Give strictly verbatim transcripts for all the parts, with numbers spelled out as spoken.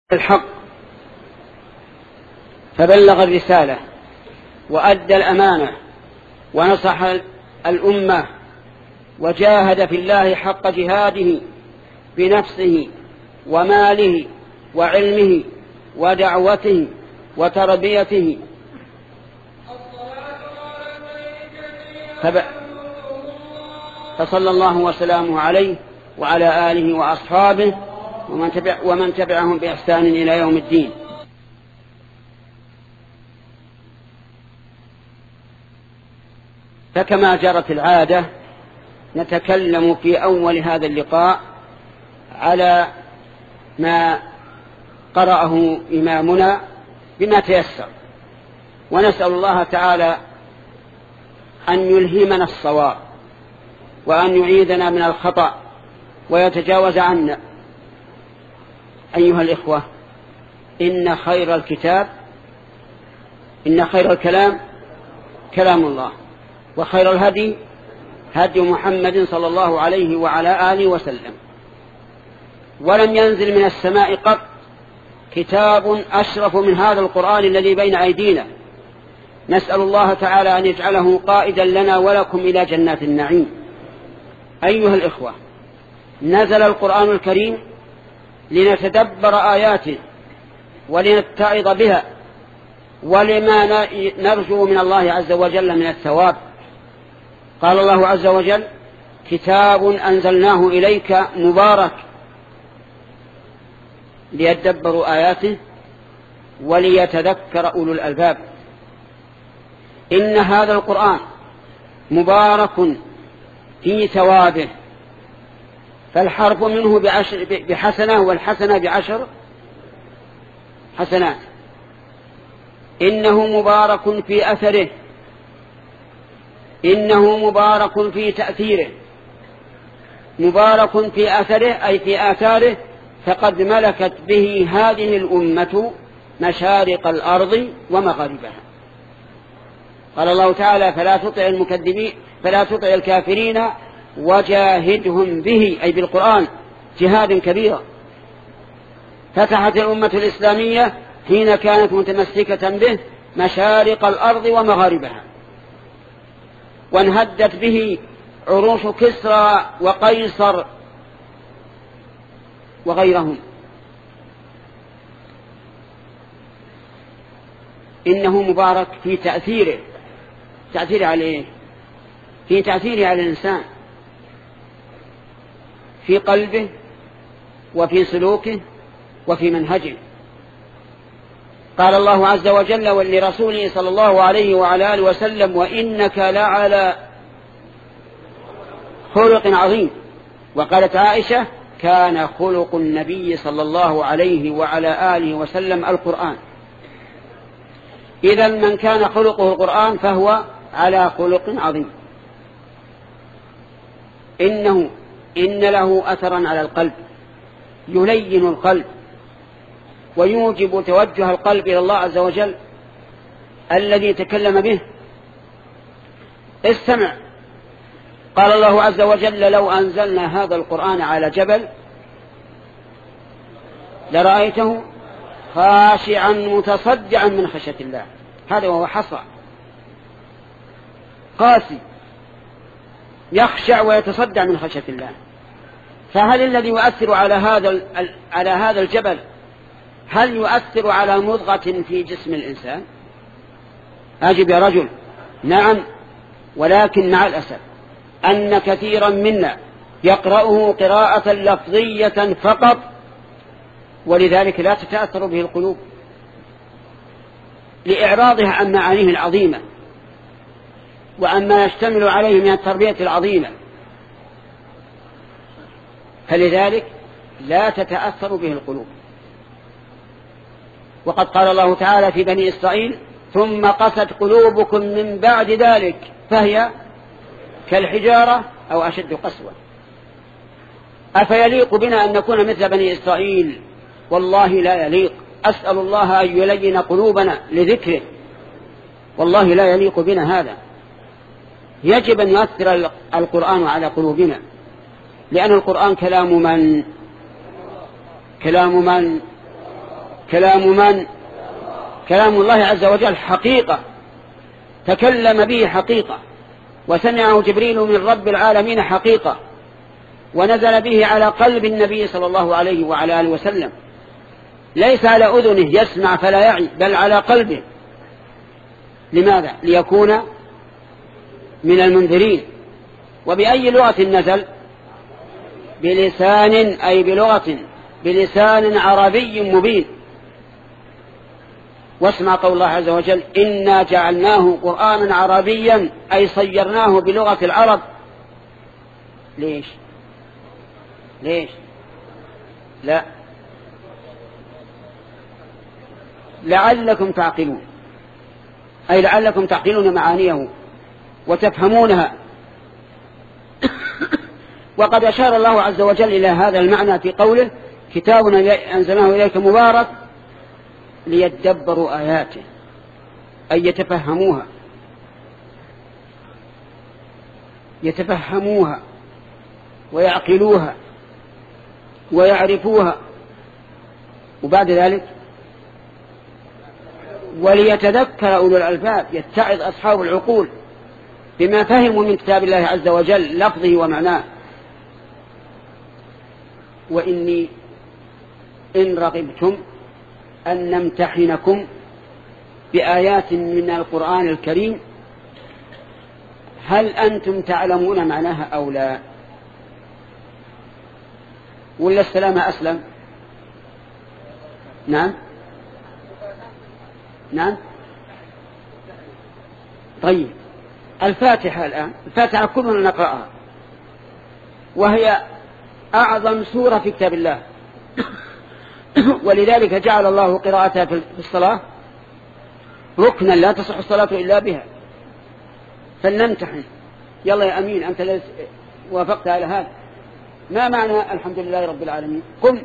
الحق فبلغ الرسالة وأدى الأمانة ونصح الأمة وجاهد في الله حق جهاده بنفسه وماله وعلمه ودعوته وتربيته فصلى الله وسلامه عليه وعلى آله وأصحابه ومن, تبع ومن تبعهم بإحسان إلى يوم الدين. فكما جرت العادة نتكلم في أول هذا اللقاء على ما قرأه إمامنا بما تيسر، ونسأل الله تعالى أن يلهمنا الصواب وأن يعيذنا من الخطأ ويتجاوز عنا. أيها الإخوة، إن خير الكتاب إن خير الكلام كلام الله، وخير الهدي هدي محمد صلى الله عليه وعلى آله وسلم. ولم ينزل من السماء قط كتاب أشرف من هذا القرآن الذي بين أيدينا. نسأل الله تعالى أن يجعله قائدا لنا ولكم إلى جنات النعيم. أيها الإخوة، نزل القرآن الكريم لنتدبر آياته ولنتعظ بها ولما نرجو من الله عز وجل من الثواب. قال الله عز وجل: كتاب أنزلناه إليك مبارك ليدبروا آياته وليتذكر أولو الألباب. إن هذا القرآن مبارك في ثوابه، فالحرف منه بعشر بحسنة والحسنة بعشر حسنات. إنه مبارك في أثره، إنه مبارك في تأثيره. مبارك في أثره أي في آثاره، فقد ملكت به هذه الأمة مشارق الأرض ومغاربها. قال الله تعالى: فلا تطع المكذبين فلا تطع الكافرين وجاهدهم به، أي بالقرآن جهادا كبيرا. فتحت الأمة الإسلامية حين كانت متمسكة به مشارق الأرض ومغاربها، وانهدت به عروش كسرى وقيصر وغيرهم. إنه مبارك في تأثيره. تأثيره عليه في تأثيره على الإنسان، في قلبه وفي سلوكه وفي منهجه. قال الله عز وجل ولرسوله صلى الله عليه وعلى آله وسلم: وإنك لعلى خلق عظيم. وقالت عائشة: كان خلق النبي صلى الله عليه وعلى آله وسلم القرآن. إذن من كان خلقه القرآن فهو على خلق عظيم. إنه إن له أثرا على القلب، يلين القلب ويوجب توجه القلب إلى الله عز وجل الذي تكلم به. استمع، قال الله عز وجل: لو أنزلنا هذا القرآن على جبل لرأيته خاشعا متصدعا من خشية الله. هذا وهو حصى قاسي يخشع ويتصدع من خشية الله. فهل الذي يؤثر على هذا على هذا الجبل هل يؤثر على مضغة في جسم الإنسان؟ أجب يا رجل: نعم، ولكن مع الأسف أن كثيرا منا يقرأه قراءة لفظية فقط، ولذلك لا تتأثر به القلوب لإعراضها عن معانيه العظيمة وعما يشتمل عليه من التربية العظيمة، فلذلك لا تتأثر به القلوب. وقد قال الله تعالى في بني إسرائيل: ثم قست قلوبكم من بعد ذلك فهي كالحجارة أو أشد قسوة. أفيليق بنا أن نكون مثل بني إسرائيل؟ والله لا يليق. أسأل الله أن يلين قلوبنا لذكره، والله لا يليق بنا هذا. يجب أن يؤثر القرآن على قلوبنا، لأن القرآن كلام من كلام من كلام من؟ كلام الله عز وجل حقيقة، تكلم به حقيقة، وسمعه جبريل من رب العالمين حقيقة، ونزل به على قلب النبي صلى الله عليه وعلى آله وسلم، ليس على أذنه يسمع فلا يعي، بل على قلبه. لماذا؟ ليكون من المنذرين. وبأي لغة نزل؟ بلسان، أي بلغة، بلسان عربي مبين. واسمع قول الله عز وجل: إنا جعلناه قرآنا عربيا، أي صيرناه بلغة العرب. ليش؟ ليش؟ لا، لعلكم تعقلون، أي لعلكم تعقلون معانيه وتفهمونها. وقد أشار الله عز وجل إلى هذا المعنى في قوله: كتاب أنزلناه إليك مبارك ليدبروا آياته، أي يتفهموها، يتفهموها ويعقلوها ويعرفوها. وبعد ذلك وليتذكر أولو الألباب، يتعظ أصحاب العقول بما فهموا من كتاب الله عز وجل لفظه ومعناه. وإني إن رغبتم أن نمتحنكم بآيات من القرآن الكريم هل أنتم تعلمون معناها أو لا؟ ولا السلامة أسلم؟ نعم نعم. طيب، الفاتحة الآن، الفاتحة كلنا نقرأها، وهي أعظم سورة في كتاب الله، ولذلك جعل الله قراءتها في الصلاة ركنا لا تصح الصلاة إلا بها. فلنمتحن. يلا يا أمين، أنت ليس وافقت على هذا. ما معنى الحمد لله رب العالمين؟ قم.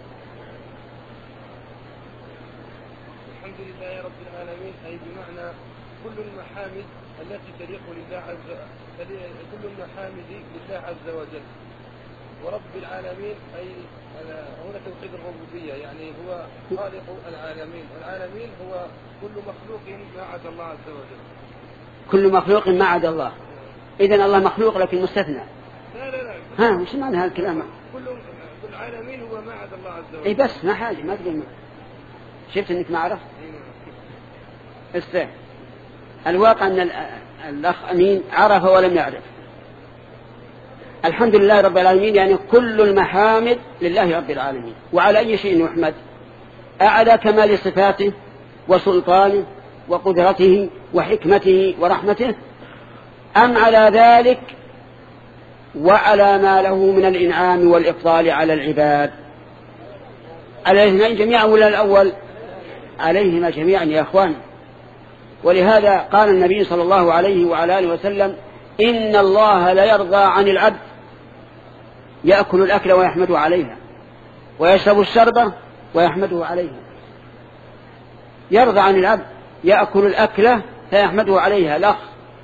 الحمد لله رب العالمين أي بمعنى كل المحامد التي تليق لله عز كل المحامد لله عز وجل. ورب العالمين أي هنا توحيد الربوبية، يعني هو خالق العالمين، والعالمين هو كل مخلوق ما عدا الله عز وجل. كل مخلوق ما عدا الله. إذن الله مخلوق لكن مستثنى. لا لا لا. ها وش معنى هذا الكلام؟ كل العالمين هو ما عدا الله عز وجل. إيه بس ما حاجة، ما تقول. شفت إنك ما عرفت؟ استاذ. الواقع أن الأخ أمين عرف ولم يعرف. الحمد لله رب العالمين يعني كل المحامد لله رب العالمين. وعلى أي شيء يحمد؟ أعلى كمال صفاته وسلطانه وقدرته وحكمته ورحمته، أم على ذلك وعلى ما له من الإنعام والإفضال على العباد؟ على الاثنين جميعا ولا الأول؟ عليهما جميعا يا أخوان. ولهذا قال النبي صلى الله عليه وعلى آله وسلم: إن الله لا يرضى عن العبد يأكل الأكل ويحمده عليها، ويشرب الشربة ويحمده عليها. يرضى عن العبد يأكل الأكلة فيحمده عليها. الأخ،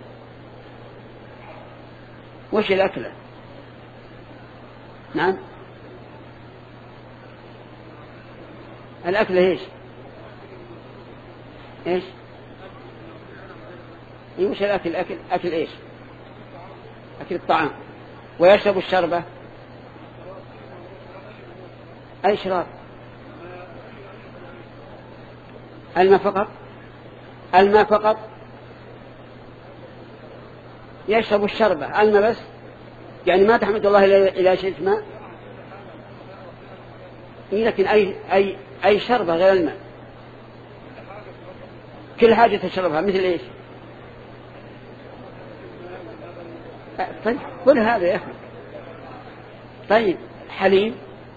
وش الأكلة؟ نعم، الأكلة إيش؟ إيش؟ وش الأكل؟ أكل أكل إيش؟ أكل الطعام. ويشرب الشربة أي شراب؟ الماء فقط؟ الماء فقط؟ يشرب الشربة الماء بس؟ يعني ما تحمد الله إلى شيء ماء؟ لكن أي أي أي شربة غير الماء؟ كل حاجة تشربها مثل إيش؟ طيب قل هذا يا أخي. طيب، حليب،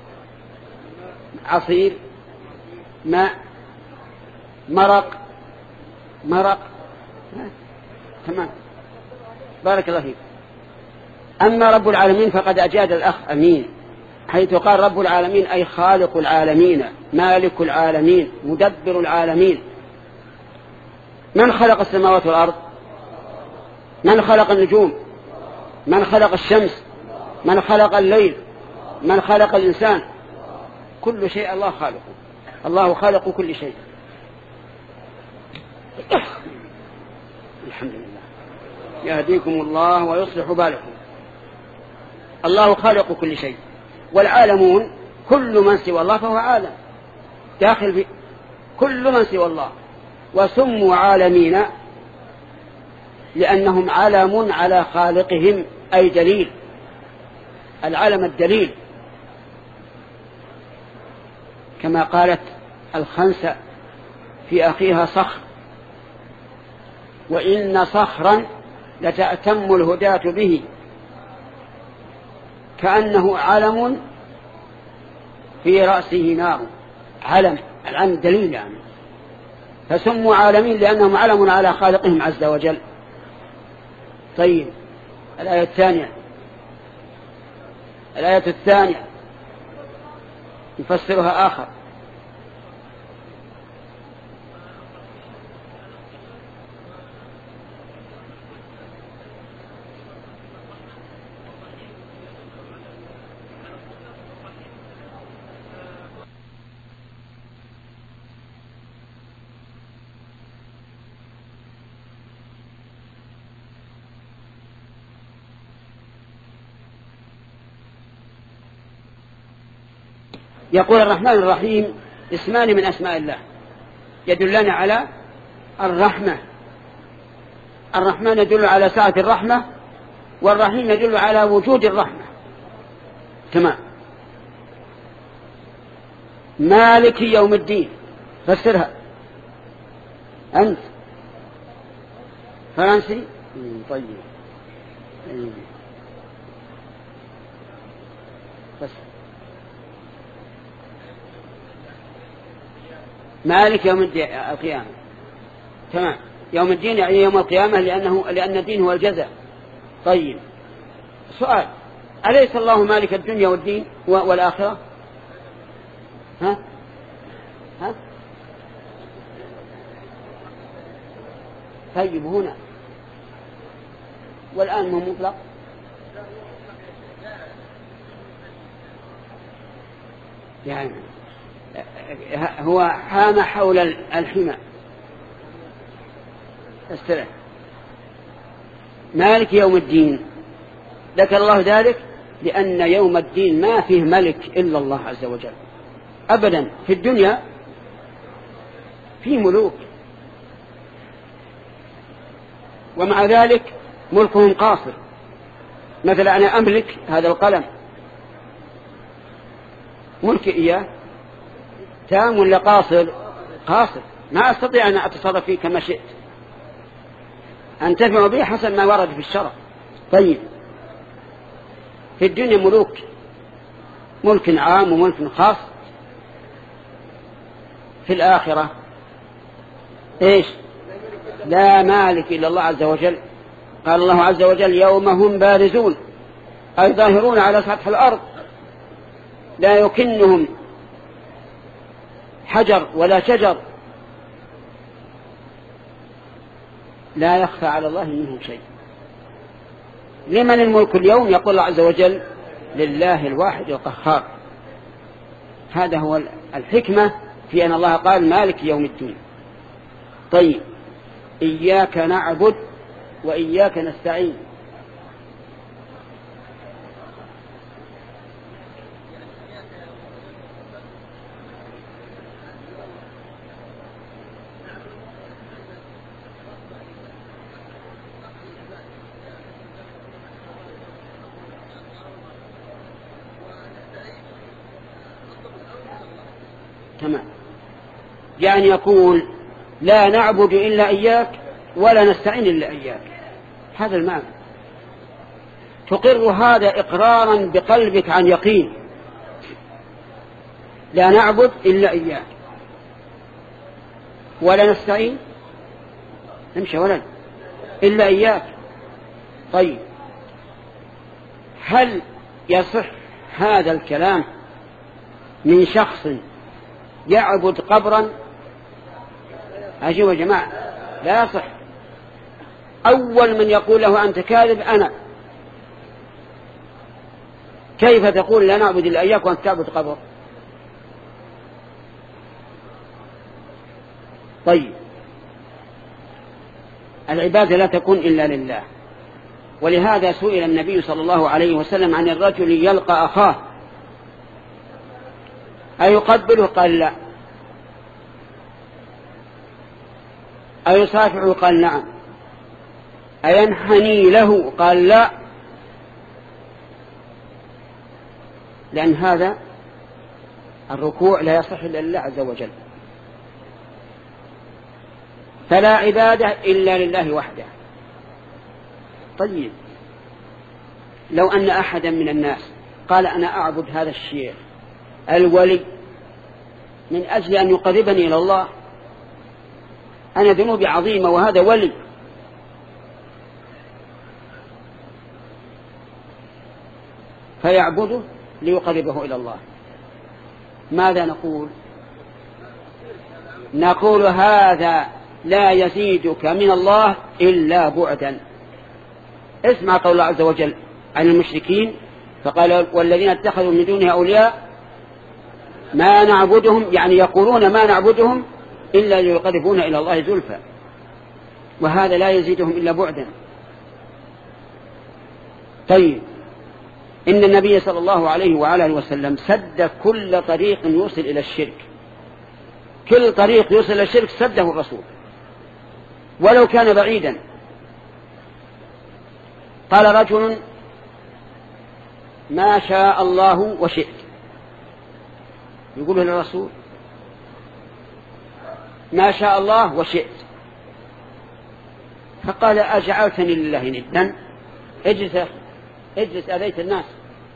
عصير، ماء، مرق مرق تمام. بارك الله فيك. أما رب العالمين فقد أجاد الأخ أمين حيث قال رب العالمين أي خالق العالمين، مالك العالمين، مدبر العالمين. من خلق السماوات والأرض؟ من خلق النجوم؟ من خلق الشمس؟ من خلق الليل؟ من خلق الإنسان؟ كل شيء الله خالقه. الله خالق كل شيء. الحمد لله. يهديكم الله ويصلح بالكم. الله خالق كل شيء، والعالمون كل من سوى الله فهو عالم داخل في كل من سوى الله. وسموا عالمين لأنهم علم على خالقهم، أي دليل، العلم الدليل، كما قالت الخنسة في أخيها صخر: وإن صخرا لتأتم الهداة به، كأنه علم في رأسه نار. علم، العلم دليل يعني. فسموا عالمين لأنهم علم على خالقهم عز وجل. طيب، الآية الثانية الآية الثانية يفسرها آخر: يقول الرحمن الرحيم اسمان من أسماء الله يدلان على الرحمة. الرحمن يدل على سعة الرحمة، والرحيم يدل على وجود الرحمة. تمام. مالك يوم الدين، فسرها أنت فرنسي. طيب، فسر. مالك يوم القيامة. تمام. يوم الدين يعني يوم القيامة، لأنه لأن الدين هو الجزاء. طيب، سؤال: أليس الله مالك الدنيا والدين والآخرة؟ ها ها طيب، هنا والآن مو مطلق. يعني هو حام حول الحمى. استرح. مالك يوم الدين، ذكر الله ذلك لأن يوم الدين ما فيه ملك إلا الله عز وجل أبدا. في الدنيا فيه ملوك، ومع ذلك ملكهم قاصر. مثلا أنا أملك هذا القلم، ملك إياه تام ولا قاصر؟ قاصر، ما أستطيع أن أتصرف فيه كما شئت، أنتفع به حسب ما ورد في الشرع. طيب، في الدنيا ملوك، ملك عام وملك خاص. في الآخرة إيش؟ لا مالك إلا الله عز وجل. قال الله عز وجل: يوم هم بارزون، أي ظاهرون على سطح الأرض، لا يكنهم حجر ولا شجر، لا يخفى على الله منهم شيء. لمن الملك اليوم؟ يقول الله عز وجل: لله الواحد القهار. هذا هو الحكمة في أن الله قال مالك يوم الدين. طيب، إياك نعبد وإياك نستعين. تمام. يعني يقول: لا نعبد إلا إياك ولا نستعين إلا إياك. هذا المعنى. تقر هذا إقرارا بقلبك عن يقين. لا نعبد إلا إياك ولا نستعين، نمشي ولا إلا إياك. طيب، هل يصح هذا الكلام من شخص يعبد قبرا؟ أجيب يا جماعة، لا يصح. أول من يقول له أنت كاذب أنا. كيف تقول لا نعبد إلا إياك وأنت تعبد قبر؟ طيب، العبادة لا تكون إلا لله، ولهذا سئل النبي صلى الله عليه وسلم عن الرجل يلقى أخاه أيقبله؟ قال لا. أيصافحه؟ قال نعم. أينحني له؟ قال لا، لأن هذا الركوع لا يصح إلا لله عز وجل. فلا عبادة إلا لله وحده. طيب، لو أن أحدا من الناس قال أنا أعبد هذا الشيخ الولي من أجل أن يقربني إلى الله، أنا ذنوبي عظيمة وهذا ولي، فيعبده ليقربه إلى الله، ماذا نقول؟ نقول هذا لا يزيدك من الله إلا بعدا. اسمع قول الله عز وجل عن المشركين، فقال والذين اتخذوا من دونه أولياء ما نعبدهم، يعني يقولون ما نعبدهم إلا ليقربون إلى الله زلفى، وهذا لا يزيدهم إلا بعدا. طيب، إن النبي صلى الله عليه وعلى آله وسلم سد كل طريق يوصل إلى الشرك، كل طريق يوصل إلى الشرك سده الرسول ولو كان بعيدا. قال رجل ما شاء الله وشئت، يقول للرسول ما شاء الله وشئت، فقال أجعلتني لله ندا؟ اجلس اجلس أذيت الناس،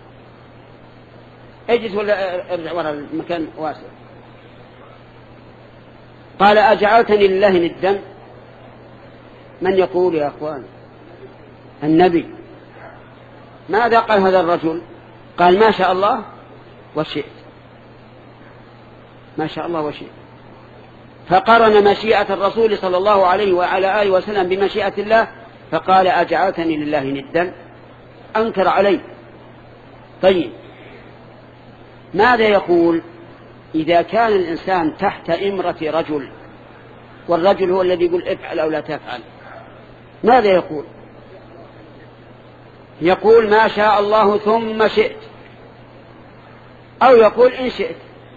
اجلس ولا ارجع وراء المكان واسع. قال أجعلتني لله ندا؟ من يقول يا أخوان؟ النبي. ماذا قال هذا الرجل؟ قال ما شاء الله وشئت، ما شاء الله وشئت، فقرن مشيئة الرسول صلى الله عليه وعلى آله وسلم بمشيئة الله، فقال أجعلتني لله ندا؟ أنكر عليه. طيب، ماذا يقول إذا كان الإنسان تحت إمرة رجل والرجل هو الذي يقول افعل أو لا تفعل؟ ماذا يقول؟ يقول ما شاء الله ثم شئت، أو يقول إن شئت،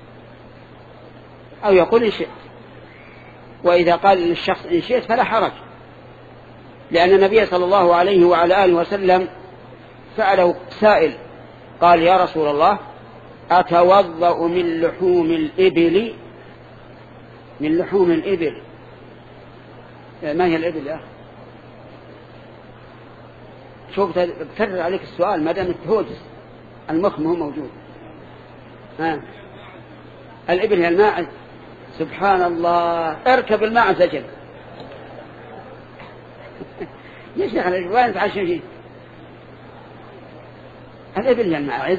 أو يقول إن شئت. وإذا قال للشخص إن شئت فلا حرج، لأن النبي صلى الله عليه وعلى آله وسلم سأله سائل قال يا رسول الله أتوضأ من لحوم الإبل؟ من لحوم الإبل، ما هي الإبل يا أخي؟ شوف بكرر عليك السؤال ما دام التهوجس المخ هو موجود. ها، الإبل هي الماعز. سبحان الله، اركب الماعز أجل. يا شيخ وين تعيش فيه؟ الإبل هي الماعز.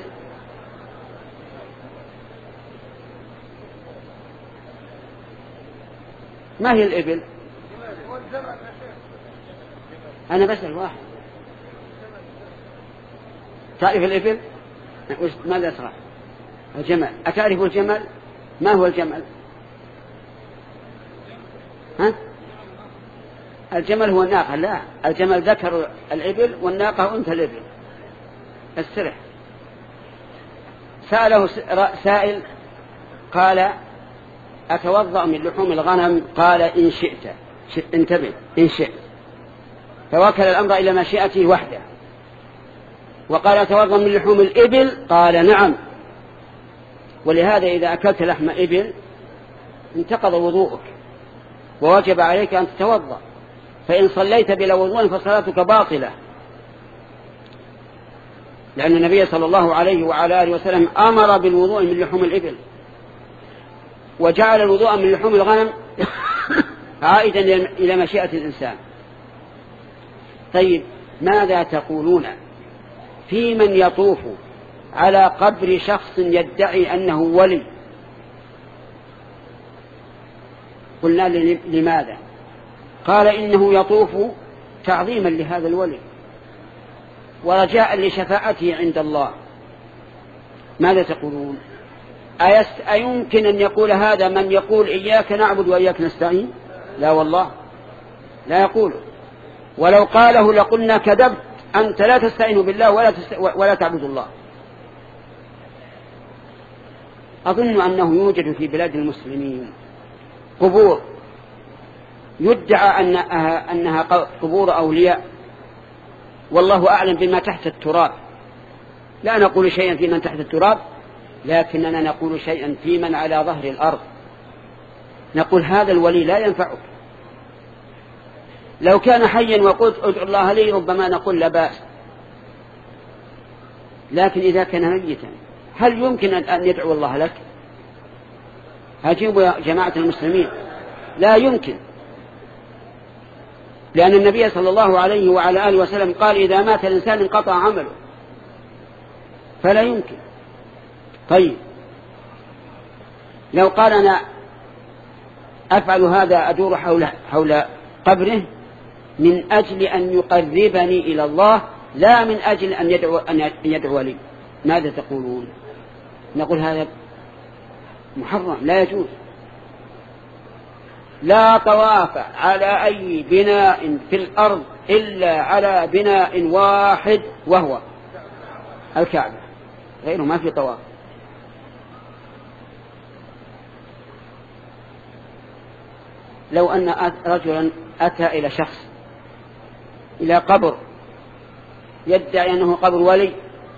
ما هي الإبل؟ أنا بسأل واحد. تعرف الإبل؟ ماذا ترى؟ الجمل. أتعرف الجمل؟ ما هو الجمل؟ ها؟ الجمل هو الناقة. لا، الجمل ذكر الإبل والناقة أنثى الإبل. السرح. سأله سائل قال أتوضأ من لحوم الغنم؟ قال إن شئت. انتبه، إن شئت. فوكل الأمر إلى مشيئته وحده. وقال أتوضأ من لحوم الإبل؟ قال نعم. ولهذا إذا أكلت لحم إبل انتقض وضوءك ووجب عليك أن تتوضأ، فإن صليت بلا وضوء فصلاتك باطلة، لأن النبي صلى الله عليه وعلى آله وسلم أمر بالوضوء من لحوم الإبل، وجعل الوضوء من لحوم الغنم عائدا إلى مشيئة الإنسان. طيب، ماذا تقولون في من يطوف على قبر شخص يدعي أنه ولي؟ قلنا لماذا؟ قال إنه يطوف تعظيما لهذا الولي ورجاء لشفاعته عند الله. ماذا تقولون؟ أيمكن أن يقول هذا من يقول إياك نعبد وإياك نستعين؟ لا والله لا يقوله، ولو قاله لقلنا كذبت، أنت لا تستعين بالله ولا, تست... ولا تعبد الله. أظن أنه يوجد في بلاد المسلمين قبور يدعى أنها, أنها قبور أولياء، والله أعلم بما تحت التراب. لا نقول شيئا في من تحت التراب، لكننا نقول شيئا في من على ظهر الأرض. نقول هذا الولي لا ينفعك. لو كان حيا وقلت ادعو الله لي ربما نقول لا بأس، لكن إذا كان ميتا هل يمكن أن يدعو الله لك؟ أجيبوا يا جماعة المسلمين، لا يمكن، لأن النبي صلى الله عليه وعلى آله وسلم قال إذا مات الإنسان انقطع عمله، فلا يمكن. طيب لو قال أنا أفعل هذا أدور حول, حول قبره من أجل أن يقربني إلى الله لا من أجل أن يدعو, أن يدعو لي، ماذا تقولون؟ نقول هذا محرم لا يجوز. لا طواف على أي بناء في الأرض إلا على بناء واحد وهو الكعبة، غيره ما في طواف. لو أن رجلا أتى إلى شخص إلى قبر يدعي أنه قبر ولي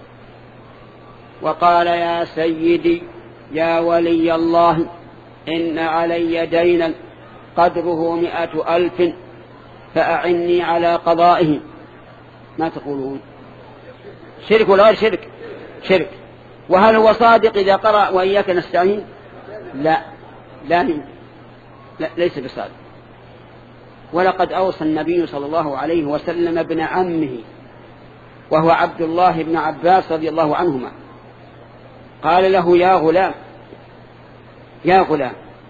وقال يا سيدي يا ولي الله إن علي دينا قدره مئة ألف فأعني على قضائه، ما تقولون؟ شرك ولا غير شرك؟ شرك. وهل هو صادق إذا قرأ وإياك نستعين؟ لا لا, لا ليس بصادق. ولقد أوصى النبي صلى الله عليه وسلم ابن عمه وهو عبد الله بن عباس رضي الله عنهما، قال له يا غلام يا غلام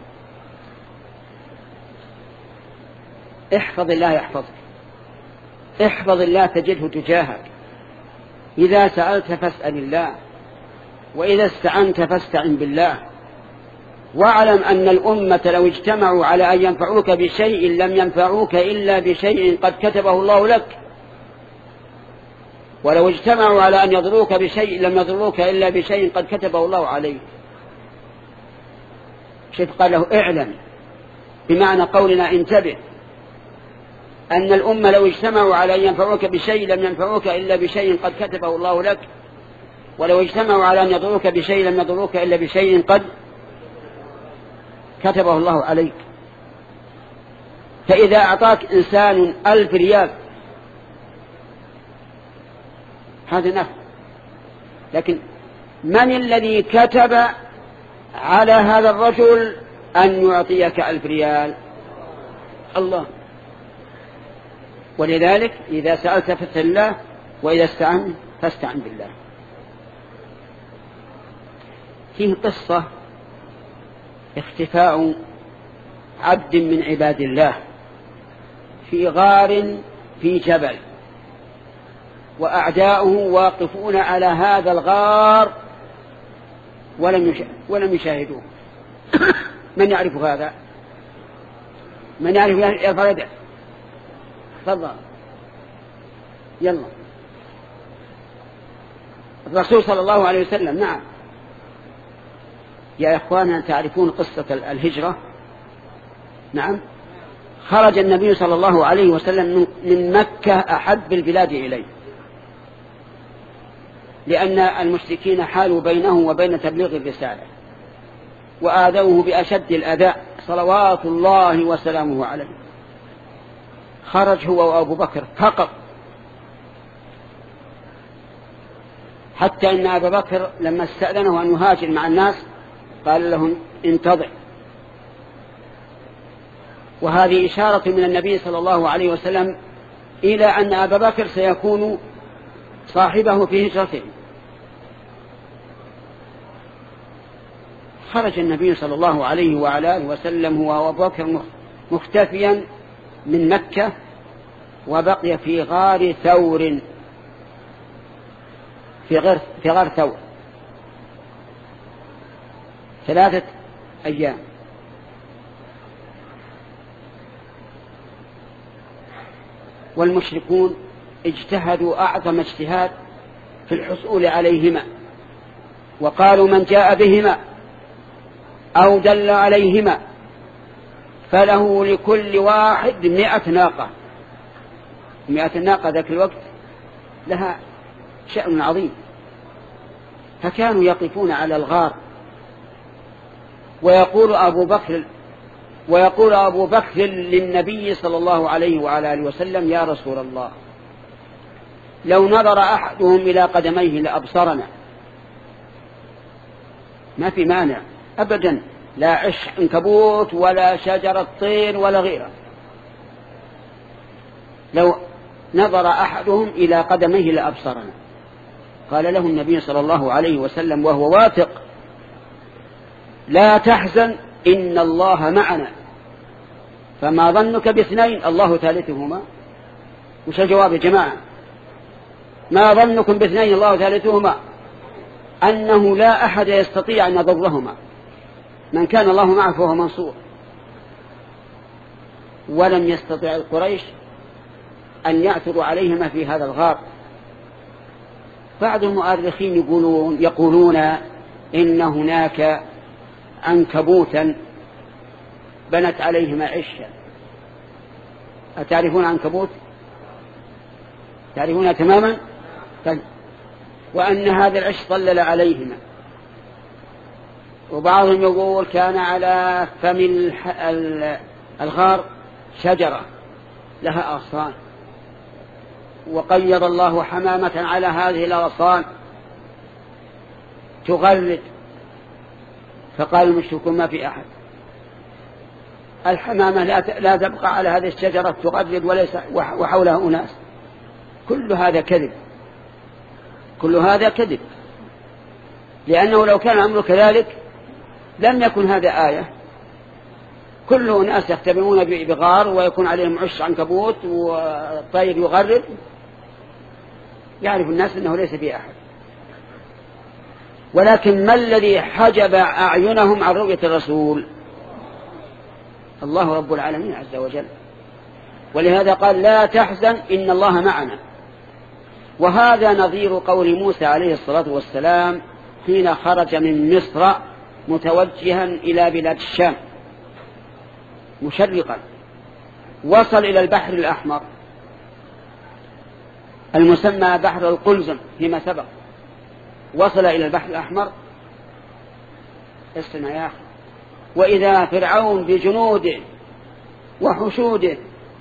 احفظ الله يحفظك، احفظ الله تجده تجاهك، إذا سألت فاسأل الله، وإذا استعنت فاستعن بالله، واعلم أن الأمة لو اجتمعوا على أن ينفعوك بشيء لم ينفعوك إلا بشيء قد كتبه الله لك، ولو اجتمعوا على أن يضروك بشيء لم يضروك إلا بشيء قد كتبه الله عليك. شيء قال له اعلم، بمعنى قولنا انتبه، أن الأمة لو اجتمعوا على أن ينفعوك بشيء لم ينفعوك إلا بشيء قد كتبه الله لك، ولو اجتمعوا على أن يضروك بشيء لم يضروك إلا بشيء قد كتبه الله عليك. فإذا أعطاك إنسان ألف ريال هذا نفع، لكن من الذي كتب على هذا الرجل أن يعطيك ألف ريال؟ الله. ولذلك إذا سألت فاسأل الله، وإذا استعنت فاستعن بالله. فيه قصة اختفاء عبد من عباد الله في غار في جبل، وأعداؤه واقفون على هذا الغار ولم ولم يشاهدوه. من يعرف هذا؟ من يعرف يرفع يده؟ تفضل يلا. الرسول صلى الله عليه وسلم. نعم يا إخواننا، تعرفون قصة الهجرة؟ نعم. خرج النبي صلى الله عليه وسلم من مكة أحب البلاد إليه، لأن المشركين حالوا بينه وبين تبليغ الرسالة وآذوه بأشد الأذى صلوات الله وسلامه عليه. خرج هو وأبو بكر فقط، حتى إن أبا بكر لما استأذنه أن يهاجر مع الناس قال لهم انتظر. وهذه إشارة من النبي صلى الله عليه وسلم إلى أن أبا بكر سيكون صاحبه في هجرته. خرج النبي صلى الله عليه وعلى آله وسلم هو وأبو بكر مختفيا من مكة، وبقي في غار ثور، في غار في غار ثور ثلاثة أيام. والمشركون اجتهدوا أعظم اجتهاد في الحصول عليهما، وقالوا من جاء بهما أو دل عليهما فله لكل واحد مئة ناقة. مئة ناقة ذاك الوقت لها شأن عظيم، فكانوا يقفون على الغار ويقول أبو بكر ويقول أبو بكر للنبي صلى الله عليه وعلى آله وسلم: يا رسول الله، لو نظر أحدهم إلى قدميه لأبصرنا. ما في مانع أبدا، لا عش عنكبوت ولا شجرة طين ولا غيره. لو نظر أحدهم إلى قدميه لأبصرنا. قال له النبي صلى الله عليه وسلم وهو واثق: لا تحزن إن الله معنا. فما ظنك باثنين الله ثالثهما؟ وش الجواب يا جماعة؟ ما ظنكم باثنين الله ثالثهما؟ أنه لا أحد يستطيع أن يضرهما، من كان الله معه فهو منصور. ولم يستطع القريش أن يعثروا عليهما في هذا الغار. بعض المؤرخين يقولون, يقولون إن هناك عنكبوتا بنت عليهما عشا. أتعرفون عنكبوت؟ تعرفونها تماما؟ وأن هذا العش ظلل عليهما. وبعضهم يقول كان على فم الغار شجرة لها أغصان، وقيض الله حمامة على هذه الأغصان تغرد. فقال المشركون: ما في أحد، الحمامة لا تبقى على هذه الشجرة تغرد وليس وحولها أناس. كل هذا كذب، كل هذا كذب، لأنه لو كان الأمر كذلك لم يكن هذا آية. كل الناس يختبئون بغار ويكون عليهم عش عنكبوت وطير يغرد، يعرف الناس أنه ليس فيه أحد. ولكن ما الذي حجب أعينهم عن رؤية الرسول؟ الله رب العالمين عز وجل. ولهذا قال: لا تحزن إن الله معنا. وهذا نظير قول موسى عليه الصلاة والسلام حين خرج من مصر متوجها إلى بلاد الشام مشرقا، وصل إلى البحر الأحمر المسمى بحر القلزم فيما سبق. وصل إلى البحر الأحمر، اسمع يا أخي، وإذا فرعون بجنوده وحشوده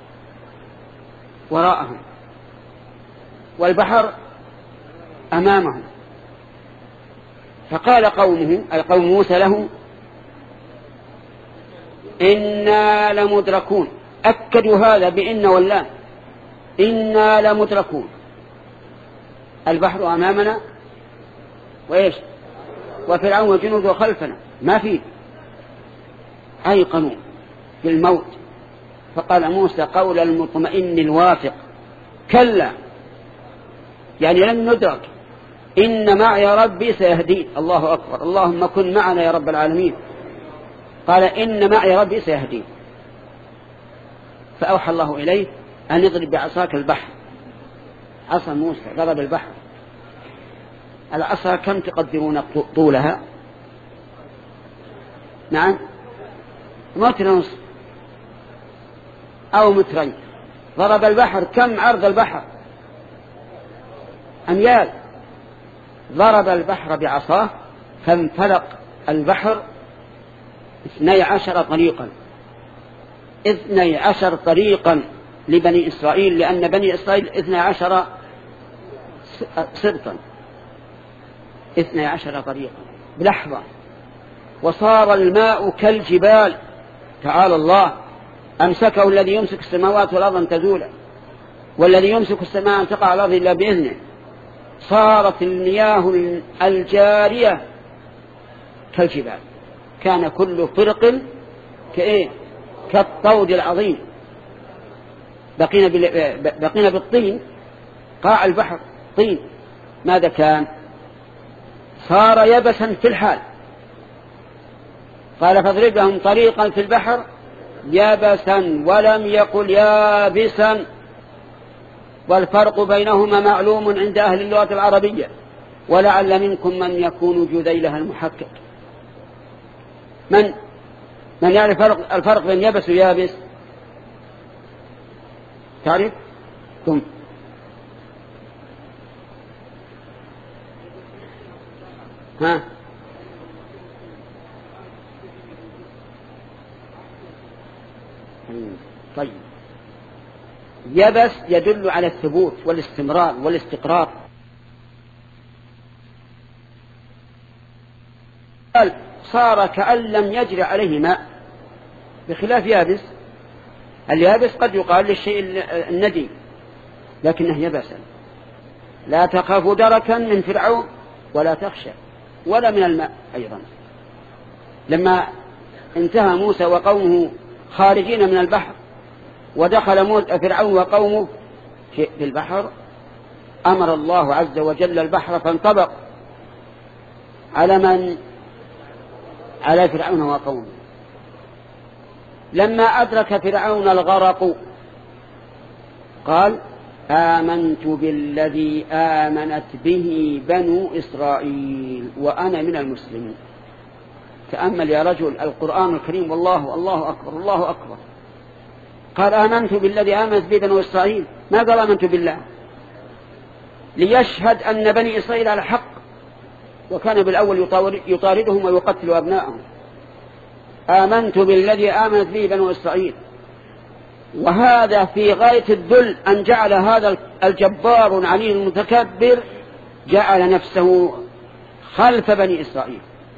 وراءهم والبحر أمامهم. فقال قومه أي قوم موسى له: إنا لمدركون. أكدوا هذا بإن والله، إنا لمدركون. البحر أمامنا وإيش وفرعون وجنوده خلفنا، ما فيه. أيقنوا بالموت. فقال موسى قول المطمئن الواثق: كلا، يعني لن ندرك، إن معي ربي سيهدين. الله أكبر، اللهم كن معنا يا رب العالمين. قال: إن معي ربي سيهدين. فأوحى الله إليه أن يضرب بعصاك البحر. عصا موسى ضرب البحر. العصا كم تقدرون طولها؟ نعم، متر ونصف أو مترين. ضرب البحر، كم عرض البحر؟ أميال. ضرب البحر بعصاه فانفلق البحر اثني عشر طريقا. اثني عشر طريقا لبني إسرائيل، لأن بني إسرائيل اثني عشر سبطا. اثني عشر طريقا بلحظة. وصار الماء كالجبال. تعالى الله، أمسكه الذي يمسك السماوات والأرض أن تزولا، والذي يمسك السماء أن تقع على الأرض إلا بإذنه. صارت المياه الجارية كالجبال. كان كل فرق كإيه؟ كالطود العظيم. بقينا, بقينا بالطين، قاع البحر طين. ماذا كان؟ صار يبسا في الحال. قال: فاضرب لهم طريقا في البحر يبسا، ولم يقل يابسا. والفرق بينهما معلوم عند أهل اللغة العربية، ولعل منكم من يكون جذيلها المحقق. من من يعرف الفرق, الفرق بين يبس ويابس؟ تعرف؟ ثم ها طيب. يبس يدل على الثبوت والاستمرار والاستقرار. صار كأن لم يجري عليه ماء، بخلاف يابس. اليابس قد يقال للشيء الندي لكنه يبسا. لا تخاف دركا من فرعون ولا تخشى، ولا من الماء أيضا. لما انتهى موسى وقومه خارجين من البحر ودخل فرعون وقومه في البحر، أمر الله عز وجل البحر فانطبق على من؟ على فرعون وقومه. لما أدرك فرعون الغرق قال آمنت بالذي آمنت به بنو إسرائيل وأنا من المسلمين. تأمل يا رجل القرآن الكريم، والله الله أكبر الله أكبر. قال آمنت بالذي آمنت به بنو إسرائيل، ما قال آمنت بالله، ليشهد أن بني إسرائيل على حق، وكان بالأول يطاردهم ويقتل أبنائهم. آمنت بالذي آمنت به بنو إسرائيل. وهذا في غاية الذل أن جعل هذا الجبار العلي المتكبر جعل نفسه خلف بني إسرائيل.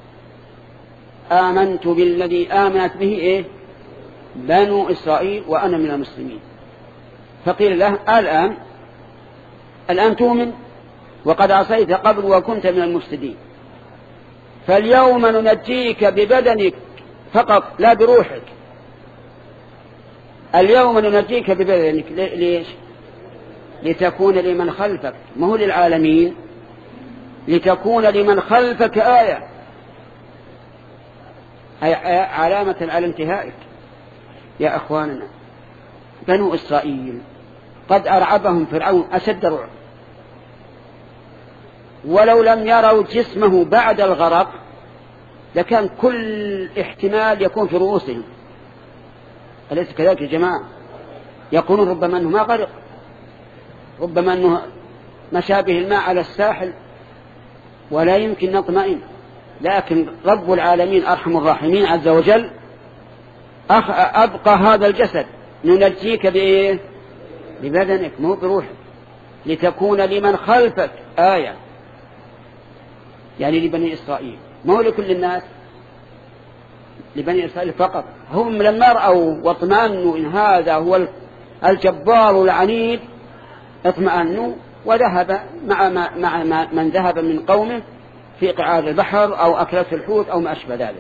آمنت بالذي آمنت به إيه؟ بنو إسرائيل وأنا من المسلمين. فقيل له الآن الآن تؤمن وقد عصيت قبل وكنت من المفسدين، فاليوم ننجيك ببدنك فقط لا بروحك. اليوم ننجيك ببدنك ليش؟ لتكون لمن خلفك، ما هو للعالمين، لتكون لمن خلفك آية، أي علامة على انتهائك. يا أخواننا بنو إسرائيل قد أرعبهم فرعون أشد رعب، ولو لم يروا جسمه بعد الغرق لكان كل احتمال يكون في رؤوسهم. أليس كذلك يا جماعة؟ يقولون ربما أنه ما غرق، ربما أنه مشابه الماء على الساحل ولا يمكن نطمئن. لكن رب العالمين أرحم الراحمين عز وجل أبقى هذا الجسد، ننجيك بإيه؟ ببدنك مو بروحك، لتكون لمن خلفك آية، يعني لبني إسرائيل، مو لكل الناس، لبني إسرائيل فقط. هم لما رأوا واطمأنوا إن هذا هو الجبار العنيد اطمأنوا وذهب مع, مع, مع من ذهب من قومه في قعار البحر أو أكلة الحوت أو ما أشبه ذلك.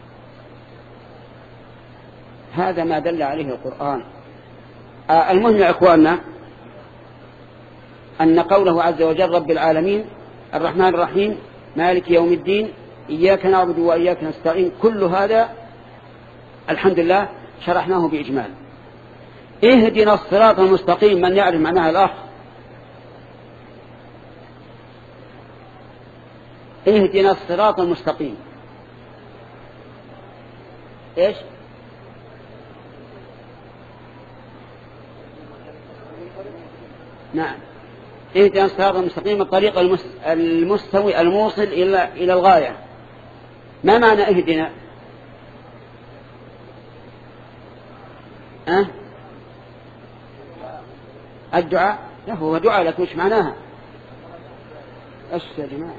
هذا ما دل عليه القرآن. آه المهم يا إخواننا أن قوله عز وجل رب العالمين الرحمن الرحيم مالك يوم الدين إياك نعبد وإياك نستعين، كل هذا الحمد لله شرحناه بإجمال. اهدنا الصراط المستقيم، من يعرف معناها الأخ؟ اهدنا الصراط المستقيم ايش؟ نعم، اهدنا الصراط المستقيم، الطريق المستوي الموصل إلى إلى الغاية. ما معنى اهدنا؟ أه؟ الدعاء؟ لا هو دعاء، لكن وش معناها؟ ايش يا جماعة؟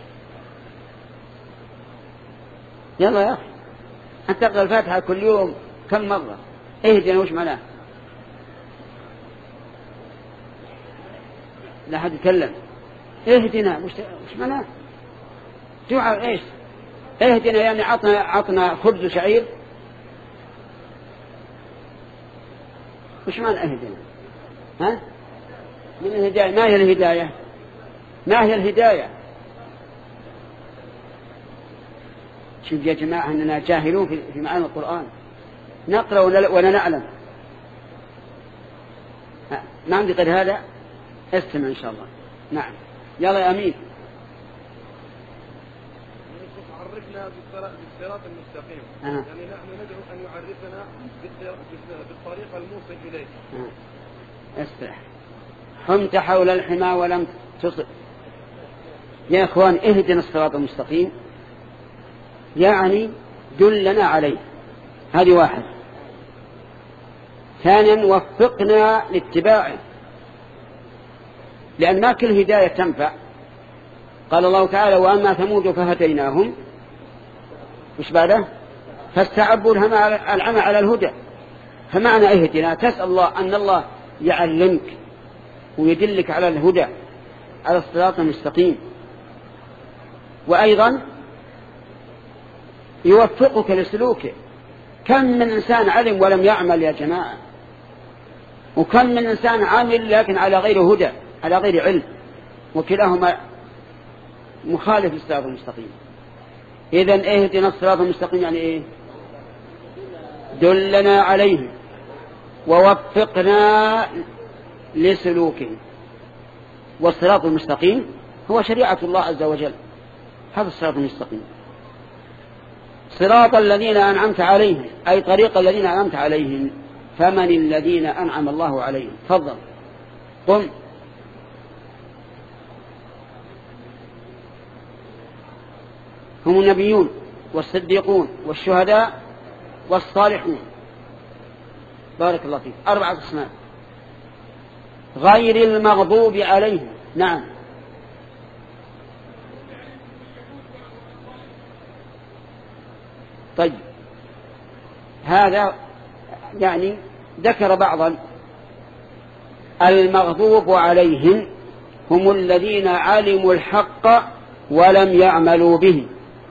يلا يا أخي أنت تقرأ الفاتحة كل يوم كم مرة؟ اهدنا وش معناه؟ لا حد يتكلم. اهدنا وش معناه؟ دعاء ايش؟ اهدنا يعني عطنا عطنا خبز وشعير. وش معنى اهدنا؟ ها؟ من الهداية. ما هي الهداية؟ ما هي الهداية؟ شوف يا جماعة أننا جاهلون في معاني القرآن، نقرأ ولا نعلم. ما عندي غير هذا. استمع إن شاء الله. نعم يلا يا أمين. عرفنا بالصراط المستقيم. آه. يعني نحن ندعو أن يعرفنا بالطريقة الموصل إليه. آه. استرح. حمت حول الحمى ولم تصب. يا إخوان اهدنا الصراط المستقيم يعني دلنا عليه، هذه واحد. ثانيا وفقنا لاتباعه، لأن ما كل هداية تنفع. قال الله تعالى وأما ثمود فهديناهم مش بعده فاستعبوا العمى على الهدى. فمعنى اهدنا تسأل الله أن الله يعلمك ويدلك على الهدى على الصراط المستقيم، وأيضا يوفقك لسلوكه. كم من إنسان علم ولم يعمل يا جماعة، وكم من إنسان عامل لكن على غير هدى على غير علم، وكلاهما مخالف للصراط المستقيم. إذن اهدنا الصراط المستقيم يعني إيه؟ دلنا عليه ووفقنا لسلوكه. والصراط المستقيم هو شريعة الله عز وجل، هذا الصراط المستقيم. صراط الذين أنعمت عليهم أي طريق الذين أنعمت عليهم. فمن الذين أنعم الله عليهم؟ تفضل قم. هم النبيون والصديقون والشهداء والصالحون. بارك الله فيك. أربعة أسماء. غير المغضوب عليهم. نعم طيب هذا يعني ذكر بعضا. المغضوب عليهم هم الذين علموا الحق ولم يعملوا به،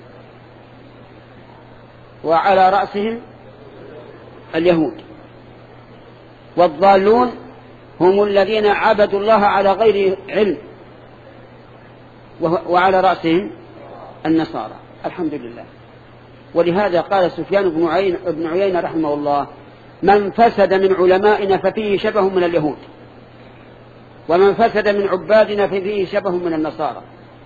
وعلى رأسهم اليهود. والضالون هم الذين عبدوا الله على غير علم، وعلى رأسهم النصارى. الحمد لله. ولهذا قال سفيان بن عيينة, بن عيينة رحمه الله من فسد من علمائنا ففيه شبه من اليهود، ومن فسد من عبادنا ففيه شبه من النصارى.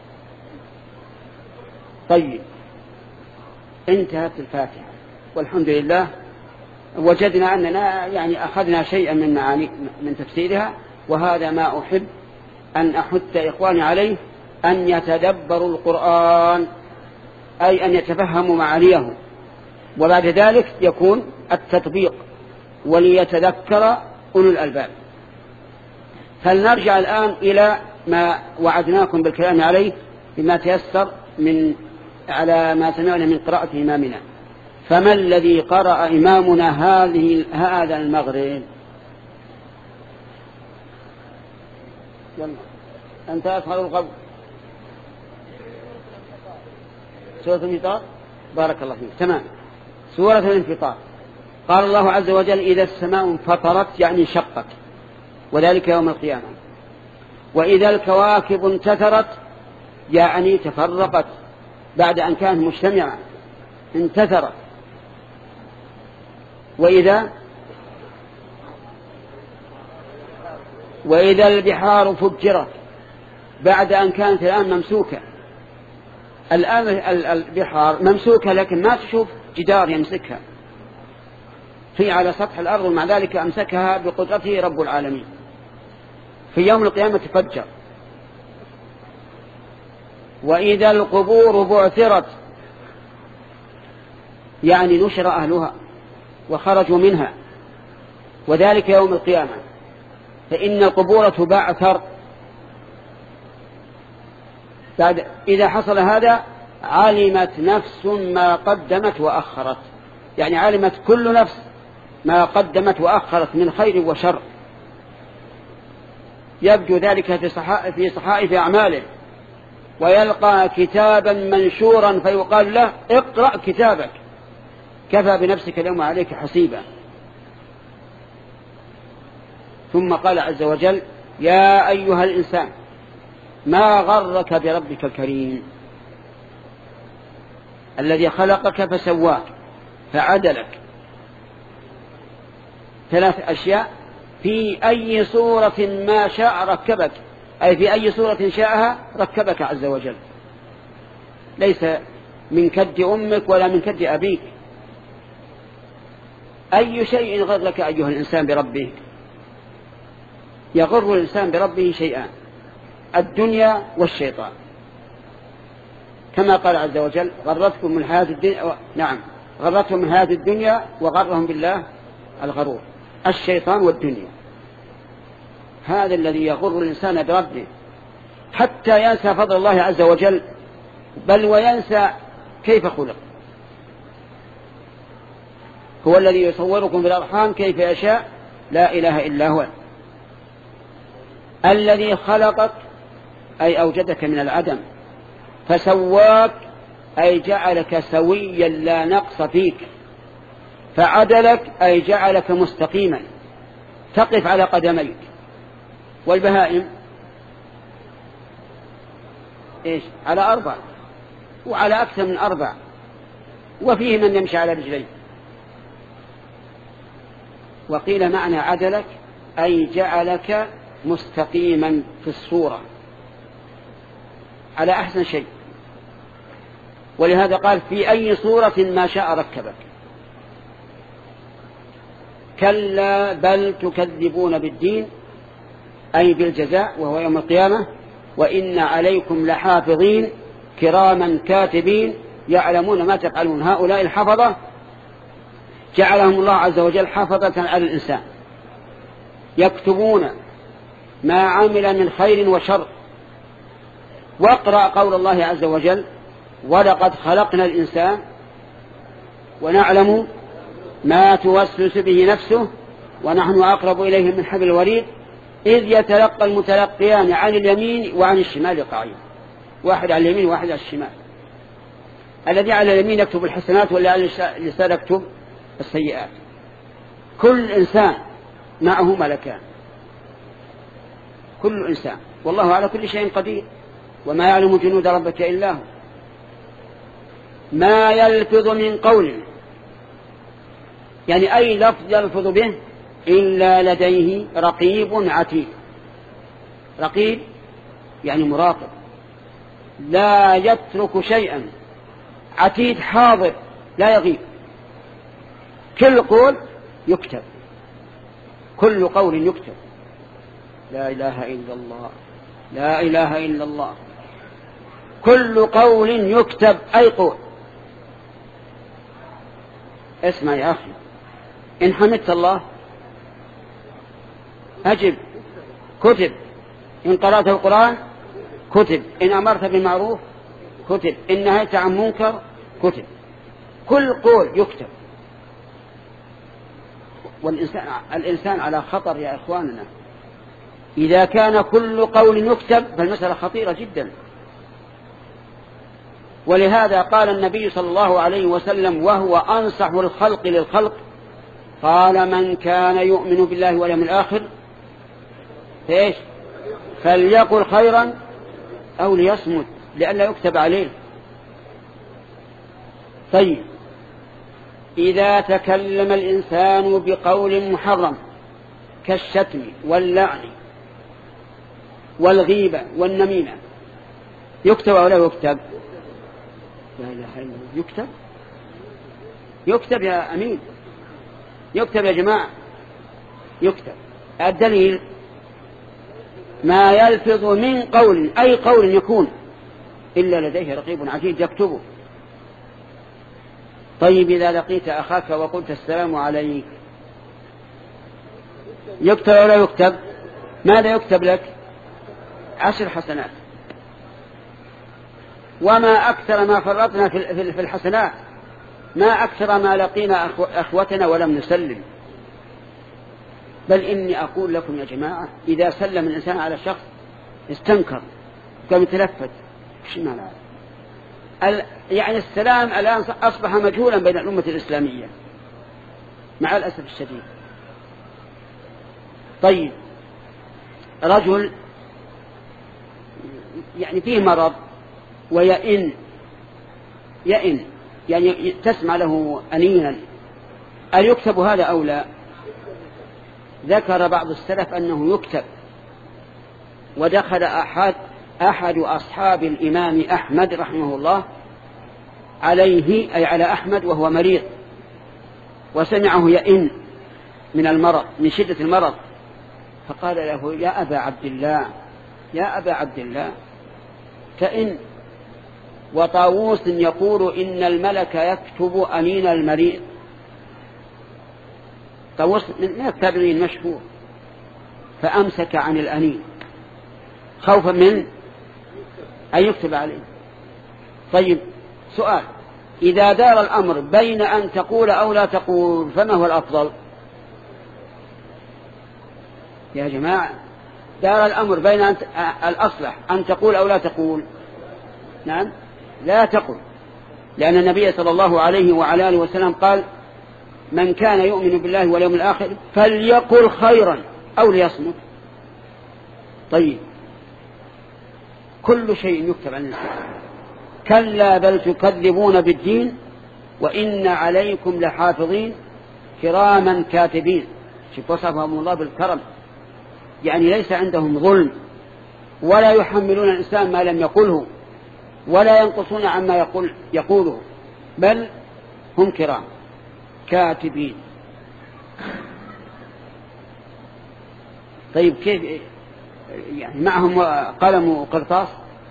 طيب انتهت الفاتحة والحمد لله. وجدنا أننا يعني أخذنا شيئا من معاني من تفسيرها، وهذا ما أحب أن أحث إخواني عليه، أن يتدبروا القرآن أي أن يتفهموا معانيه، وبعد ذلك يكون التطبيق وليتذكر أولو الألباب. فلنرجع الآن إلى ما وعدناكم بالكلام عليه بما تيسر من على ما سمعنا من قراءة إمامنا. فما الذي قرأ إمامنا هذه هذا المغرب؟ يلا أنت أصغر القبر. سورة الانفطار. بارك الله فيك. تمام. سورة الانفطار. قال الله عز وجل إذا السماء انفطرت يعني انشقت، وذلك يوم القيامة. وإذا الكواكب انتثرت يعني تفرقت بعد أن كانت مجتمعة، انتثرت. وإذا وإذا البحار فجرت بعد أن كانت الآن ممسوكة. الآن البحار ممسوكة لكن ما تشوف جدار يمسكها، في على سطح الأرض، ومع ذلك أمسكها بقدرته رب العالمين. في يوم القيامة تفجر. وإذا القبور بعثرت يعني نشر أهلها وخرجوا منها، وذلك يوم القيامة. فإن القبور تبعثر. بعد إذا حصل هذا علمت نفس ما قدمت وأخرت، يعني علمت كل نفس ما قدمت وأخرت من خير وشر. يبدو ذلك في صحائف أعماله، ويلقى كتابا منشورا فيقال له اقرأ كتابك كفى بنفسك اليوم عليك حسيبا. ثم قال عز وجل يا أيها الإنسان ما غرك بربك الكريم الذي خلقك فسواك فعدلك. ثلاث أشياء في أي صورة ما شاء ركبك، أي في أي صورة شاءها ركبك عز وجل، ليس من كد أمك ولا من كد أبيك. أي شيء غر لك أيها الإنسان بربه؟ يغر الإنسان بربه شيئان: الدنيا والشيطان، كما قال عز وجل: غرتكم من هذه الدنيا، نعم غرتهم من هذه الدنيا وغرهم بالله الغرور. الشيطان والدنيا، هذا الذي يغر الإنسان بربه حتى ينسى فضل الله عز وجل، بل وينسى كيف خلق. هو الذي يصوركم في الأرحام كيف يشاء، لا إله إلا هو. الذي خلقك أي أوجدك من العدم، فسواك أي جعلك سويا لا نقص فيك، فعدلك أي جعلك مستقيما تقف على قدميك. والبهائم إيش؟ على أربع وعلى أكثر من أربع، وفيه من يمشي على رجلين. وقيل معنى عدلك أي جعلك مستقيما في الصورة على أحسن شيء. ولهذا قال: في أي صورة ما شاء ركبك. كلا بل تكذبون بالدين، أي بالجزاء وهو يوم القيامة، وإن عليكم لحافظين كراما كاتبين يعلمون ما تفعلون. هؤلاء الحفظة جعلهم الله عز وجل حفظة على الإنسان، يكتبون ما عمل من خير وشر. واقرأ قول الله عز وجل: ولقد خلقنا الإنسان ونعلم ما توسوس به نفسه ونحن أقرب إليه من حبل الوريد إذ يتلقى المتلقيان عن اليمين وعن الشمال قعيد. واحد على اليمين وواحد على الشمال. الذي على اليمين يكتب الحسنات والذي على اليسار يكتب السيئات. كل إنسان معه ملكان، كل إنسان، والله على كل شيء قدير، وما يعلم جنود ربك إلا هو. ما يلفظ من قول، يعني أي لفظ يلفظ به إلا لديه رقيب عتيد. رقيب يعني مراقب، لا يترك شيئا. عتيد حاضر لا يغيب، كل قول يكتب، كل قول يكتب. لا إله إلا الله، لا إله إلا الله. كل قول يكتب، أي قول. اسمع يا أخي، إن حمدت الله أجب، كتب. إن قرأت القرآن كتب. إن أمرت بالمعروف كتب. إن نهيت عن منكر كتب. كل قول يكتب. والإنسان الإنسان على خطر يا إخواننا. إذا كان كل قول يكتب فالمسألة خطيرة جدا. ولهذا قال النبي صلى الله عليه وسلم وهو أنصح الخلق للخلق، قال: من كان يؤمن بالله واليوم الآخر فإيش؟ فليقل خيرا أو ليصمت لئلا يكتب عليه. طيب، إذا تكلم الإنسان بقول محرم كالشتم واللعن والغيبة والنميمة يكتب أو لا يكتب؟ لا إله إلا الله. يكتب، يكتب يا أمين، يكتب يا جماعة، يكتب. الدليل: ما يلفظ من قول، أي قول يكون، إلا لديه رقيب عتيد يكتبه. طيب، إذا لقيت أخاك وقلت السلام عليك يكتب أو لا يكتب؟ ماذا يكتب لك؟ عشر حسنات. وما أكثر ما فرطنا في الحسنات، ما أكثر ما لقينا أخوتنا ولم نسلم. بل إني أقول لكم يا جماعة، إذا سلم الإنسان على شخص استنكر قام يتلفت، إيش معنى؟ يعني السلام الآن أصبح مجهولا بين الأمة الإسلامية مع الأسف الشديد. طيب، رجل يعني فيه مرض ويئن، يئن يعني تسمع له أنينا، هل يكتب هذا أو لا؟ ذكر بعض السلف أنه يكتب، ودخل أحد أحد أصحاب الإمام أحمد رحمه الله عليه، أي على أحمد وهو مريض، وسمعه يئن من المرض، من شدة المرض، فقال له: يا أبا عبد الله يا أبا عبد الله فإن وطاووس يقول إن الملك يكتب أنين المريض. طاووس من التابعين مشهور، فأمسك عن الأنين خوفا من أن يكتب عليه. طيب سؤال: إذا دار الأمر بين أن تقول أو لا تقول فما هو الأفضل يا جماعة؟ دار الأمر بين أن الأصلح أن تقول أو لا تقول. نعم، لا تقل، لأن النبي صلى الله عليه وعلى آله وسلم قال: من كان يؤمن بالله واليوم الآخر فليقل خيرا أو ليصمت. طيب كل شيء يكتب عن الإنسان. كلا بل تكذبون بالدين وإن عليكم لحافظين كراما كاتبين. شوف وصفهم الله بالكرم، يعني ليس عندهم ظلم، ولا يحملون الإنسان ما لم يقله، ولا ينقصون عما يقول يقوله، بل هم كرام كاتبين. طيب كيف يعني معهم قلم وقرطاس؟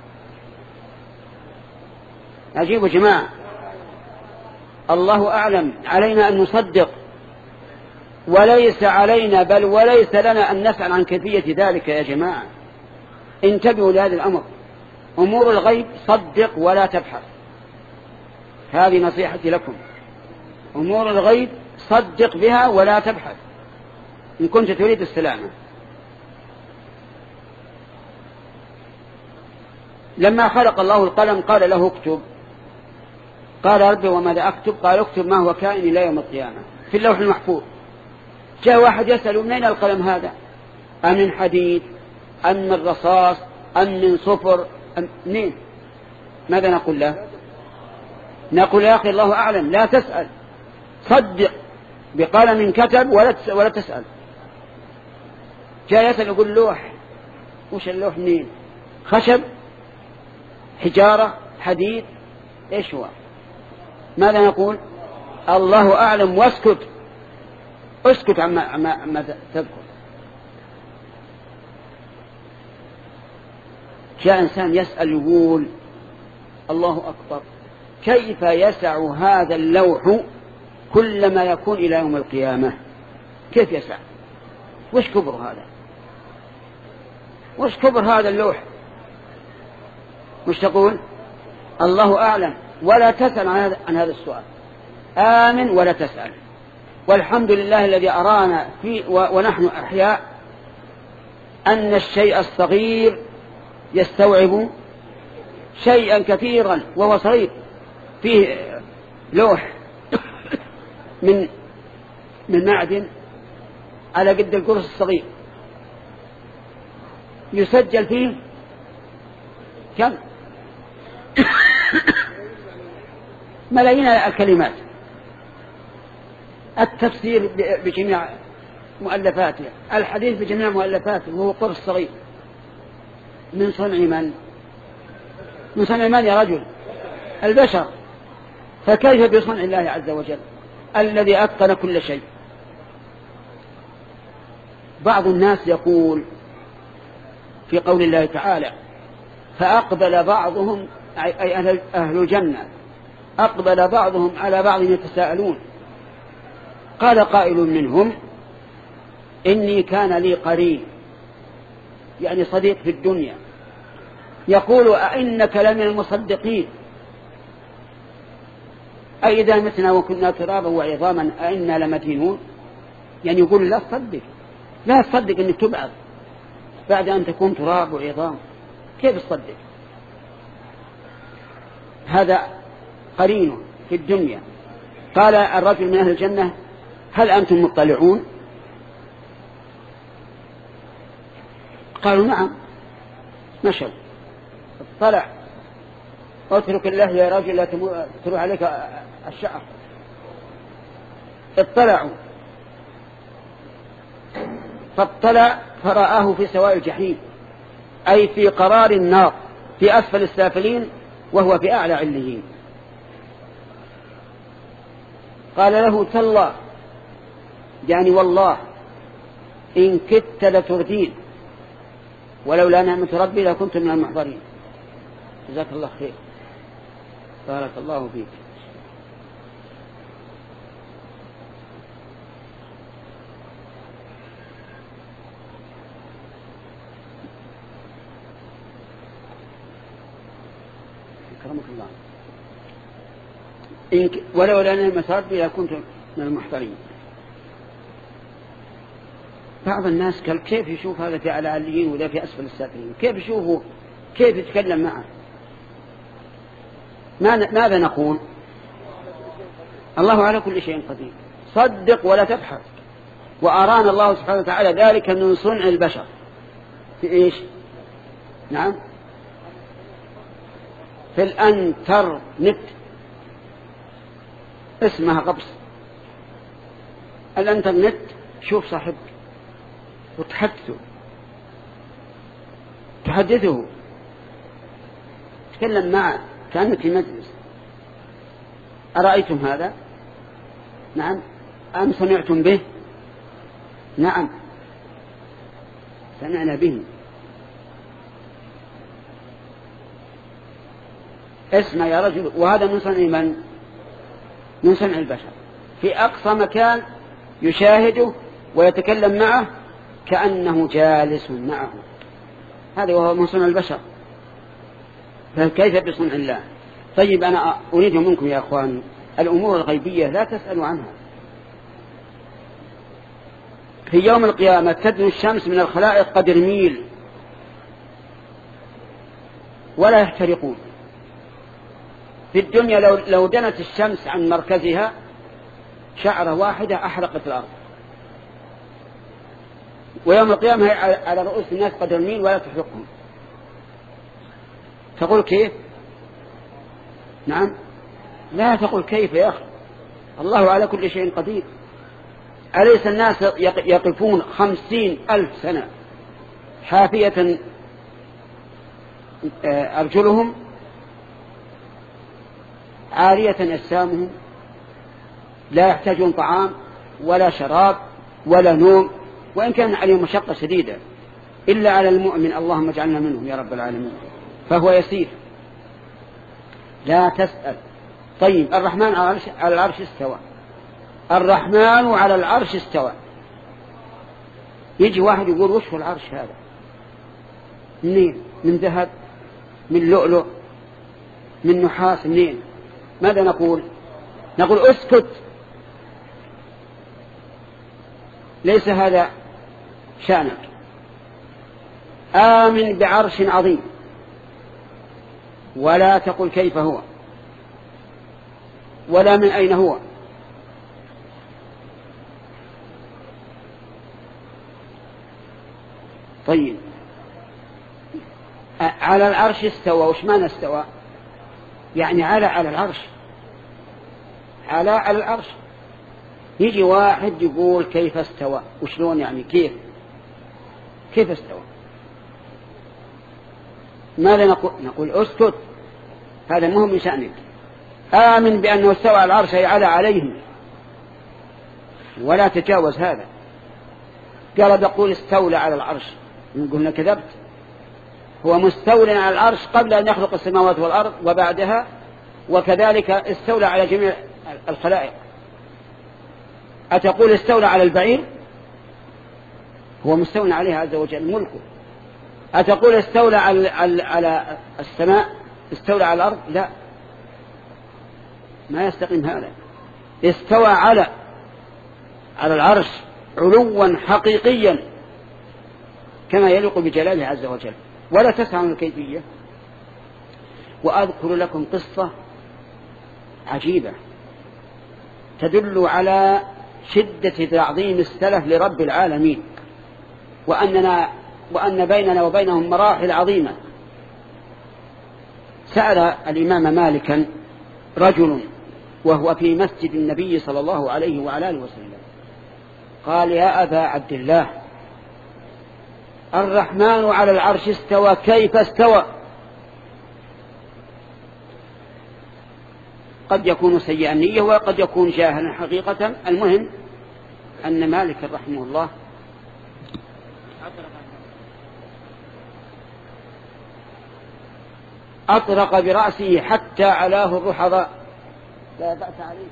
أجيبوا جماعة، الله أعلم. علينا أن نصدق، وليس علينا بل وليس لنا أن نسأل عن كيفية ذلك يا جماعة. انتبهوا لهذا الأمر. أمور الغيب صدق ولا تبحث، هذه نصيحتي لكم. أمور الغيب صدق بها ولا تبحث إن كنت تريد السلامة. لما خلق الله القلم قال له: اكتب. قال: ربي وماذا أكتب؟ قال: اكتب ما هو كائن إلى يوم القيامة في اللوح المحفوظ. جاء واحد يسأل: من أين القلم هذا؟ أم من حديد أم من رصاص أم من صفر أم منين؟ ماذا نقول له؟ نقول: يا أخي الله أعلم، لا تسأل، صدق بقلم كتب ولا تسأل. جاء يسأل يقول: لوح. وش اللوح منين؟ خشب، حجارة، حديد، إيش هو؟ ماذا نقول؟ الله أعلم، واسكت، اسكت عما, عما, عما تذكر. جاء إنسان يسأل يقول: الله أكبر، كيف يسع هذا اللوح كل ما يكون إلى يوم القيامة؟ كيف يسع؟ وش كبر هذا؟ وش كبر هذا اللوح؟ وش تقول؟ الله أعلم، ولا تسأل عن هذا السؤال. آمن ولا تسأل. والحمد لله الذي أرانا في ونحن أحياء أن الشيء الصغير يستوعب شيئا كثيرا، وهو صغير. فيه لوح من من معدن على قد القرص الصغير، يسجل فيه كم؟ ملايين الكلمات. التفسير بجميع مؤلفاته، الحديث بجميع مؤلفاته، وهو قرص صغير. من صنع من؟ من صنع من يا رجل؟ البشر. فكيف بصنع الله عز وجل الذي أتقن كل شيء؟ بعض الناس يقول في قول الله تعالى: فأقبل بعضهم، أي أهل الجنة، أقبل بعضهم على بعض يتساءلون. قال قائل منهم: إني كان لي قرين، يعني صديق في الدنيا، يقول: أئنك لمن المصدقين؟ أي إذا متنا وكنا ترابا وعظاما أئنا لمدينون؟ يعني يقول: لا تصدق، لا تصدق أنك تبعث بعد أن تكون تراب وعظام، كيف تصدق؟ هذا قرينه في الدنيا. قال الرجل من أهل الجنة: هل أنتم مطلعون؟ قالوا: نعم. مشوا، اطلع. اترك الله يا رجل لا تروح عليك الشعر. اطلعوا فاطلع فرآه في سواء الجحيم، أي في قرار النار في أسفل السافلين وهو في أعلى عليين. قال له تالله، يعني والله إن كدت لتردين ولولا نعمة ربي لكنت من المحضرين. جزاك الله خير، بارك الله فيك. أكرمك الله. إن ك... ولولا نعمة ربي لكنت من المحضرين. بعض الناس قال كيف يشوف هذا في أعلى عليين وذا في أسفل السافلين؟ كيف يشوفه؟ كيف يتكلم معه؟ ماذا نقول؟ الله على كل شيء قدير، صدق ولا تبحث. وأرانا الله سبحانه وتعالى ذلك من صنع البشر في إيش؟ نعم، في الأنترنت، اسمها قبس الأنترنت. شوف صاحبك وتحدثه تحدثه تكلم معه كأنك في مجلس. أرأيتم هذا؟ نعم. أم سمعتم به؟ نعم سمعنا به. اسمع يا رجل، وهذا من صنع من؟ من صنع البشر، في أقصى مكان يشاهده ويتكلم معه كأنه جالس معه. هذا وهو من صنع البشر، فكيف بصنع الله؟ طيب أنا أريد منكم يا أخوان الأمور الغيبية لا تسألوا عنها. في يوم القيامة تدنو الشمس من الخلائق قدر ميل ولا يحترقون. في الدنيا لو, لو دنت الشمس عن مركزها شعرة واحدة أحرقت الأرض، ويوم القيامة على رؤوس الناس قدر ميل ولا تحرقهم. تقول كيف؟ نعم، لا تقول كيف يا أخي، الله على كل شيء قدير. أليس الناس يقفون خمسين ألف سنة حافية أرجلهم عارية أجسامهم، لا يحتاجون طعام ولا شراب ولا نوم، وإن كان عليهم مشقة شديدة، إلا على المؤمن اللهم اجعلنا منهم يا رب العالمين، فهو يسير. لا تسأل. طيب الرحمن على العرش استوى، الرحمن على العرش استوى. يجي واحد يقول وش هو العرش هذا؟ منين؟ من ذهب؟ من لؤلؤ؟ من نحاس؟ منين؟ ماذا نقول؟ نقول اسكت، ليس هذا شأنك. آمن بعرش عظيم ولا تقل كيف هو ولا من أين هو. طيب على العرش استوى، وش معنى استوى؟ يعني على على العرش، على على العرش. يجي واحد يقول كيف استوى، وشلون يعني كيف كيف استوى؟ ماذا نقول؟ نقول اسكت، هذا مهم من شأنك. آمن بأنه استوى على العرش أي على عليهم، ولا تجاوز هذا. قال بقول استولى على العرش، نقولنا كذبت، هو مستولى على العرش قبل أن يخلق السماوات والأرض وبعدها، وكذلك استولى على جميع الخلائق. أتقول استولى على البعير؟ هو مستولى عليها عز وجل ملكه. أتقول استولى على, على السماء، استولى على الأرض؟ لا، ما يستقيم هذا. استوى على على العرش علوا حقيقيا كما يليق بجلاله عز وجل، ولا تسعى من الكيفية. وأذكر لكم قصة عجيبة تدل على شدة تعظيم السلف لرب العالمين، وأننا وأن بيننا وبينهم مراحل عظيمة. سأل الإمام مالكا رجل وهو في مسجد النبي صلى الله عليه وعلى آله وسلم، قال يا أبا عبد الله الرحمن على العرش استوى كيف استوى؟ قد يكون سيئا النية وقد يكون جاهلا حقيقة. المهم أن مالك رحمه الله أطرق برأسه حتى علاه الرحضاء. لا بأس عليه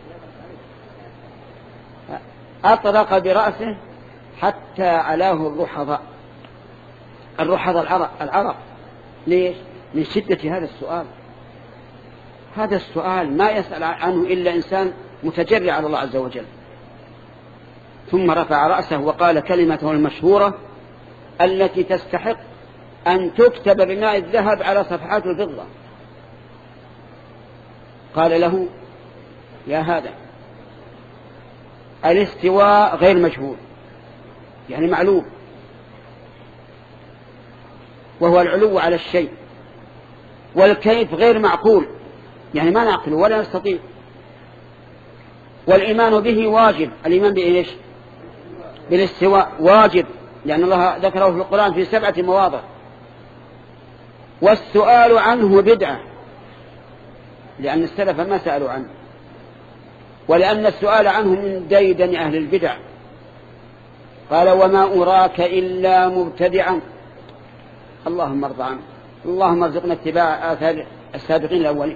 أطرق برأسه حتى علاه الرحضاء. الرحضاء العرق, العرق. ليش؟ من شدة هذا السؤال. هذا السؤال ما يسأل عنه إلا إنسان متجرع على الله عز وجل. ثم رفع رأسه وقال كلمته المشهورة التي تستحق أن تكتب بماء الذهب على صفحات الفضة. قال له يا هذا الاستواء غير مجهول يعني معلوم، وهو العلو على الشيء، والكيف غير معقول يعني ما نعقله ولا نستطيع، والإيمان به واجب. الإيمان بإيش؟ بالاستواء واجب لأن الله ذكره في القرآن في سبعة مواضع. والسؤال عنه بدعة لأن السلف ما سألوا عنه، ولأن السؤال عنه من ديدن أهل البدع. قال وما أراك إلا مبتدعا. اللهم ارضى عنه، اللهم ارزقنا اتباع آثار السابقين الأولين.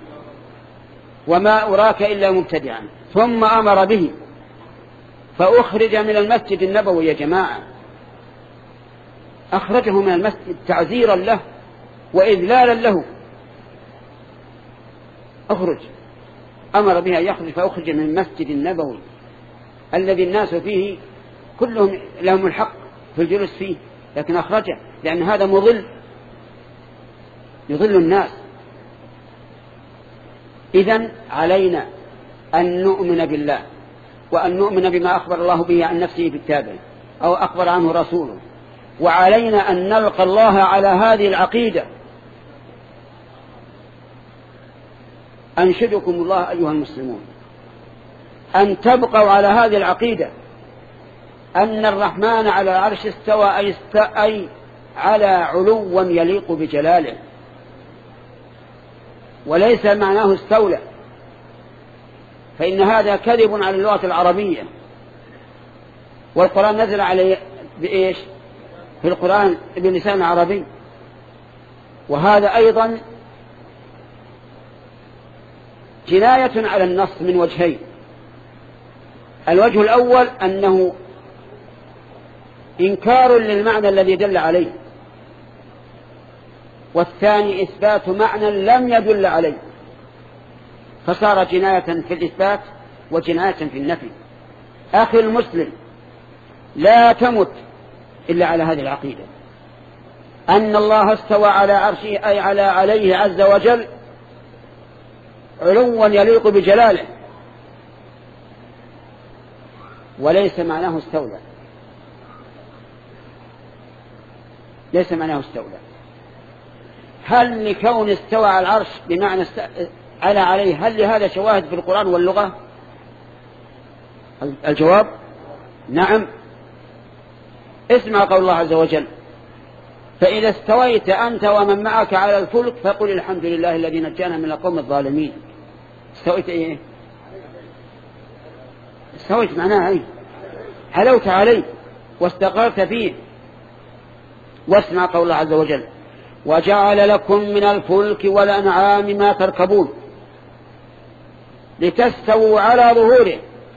وما أراك إلا مبتدعا. ثم أمر به فأخرج من المسجد النبوي. يا جماعة أخرجه من المسجد تعزيرا له وإذلالا له. أخرج، أمر بها يخرج فأخرج من المسجد النبوي الذي الناس فيه كلهم لهم الحق في الجلوس فيه، لكن أخرجه لأن هذا مضل يضل الناس. إذن علينا أن نؤمن بالله وأن نؤمن بما أخبر الله به عن نفسه في التابع أو أخبر عنه رسوله، وعلينا أن نلقى الله على هذه العقيدة. أنشدكم الله أيها المسلمون أن تبقوا على هذه العقيدة أن الرحمن على العرش استوى أي, است... أي على علو يليق بجلاله، وليس معناه استولى، فإن هذا كذب على اللغة العربية. والقرآن نزل عليه بإيش؟ في القرآن بلسان عربي. وهذا أيضا جناية على النص من وجهين. الوجه الأول أنه إنكار للمعنى الذي دل عليه، والثاني إثبات معنى لم يدل عليه، فصار جناية في الإثبات وجناية في النفي. أخي المسلم لا تمت إلا على هذه العقيدة أن الله استوى على عرشه أي على عليه عز وجل علوا يليق بجلاله، وليس معناه استولى، ليس معناه استولى. هل لكون استوى على العرش بمعنى است... على عليه هل لهذا شواهد في القرآن واللغة؟ الجواب نعم. اسمع قول الله عز وجل فإذا استويت أنت ومن معك على الفلك فقل الحمد لله الذي نجانا من القوم الظالمين. استويت ايه؟ استويت معناها ايه؟ علوت عليه واستقرت فيه. واسمع قول الله عز وجل وجعل لكم من الفلك والأنعام ما تركبون لتستووا على ظهوره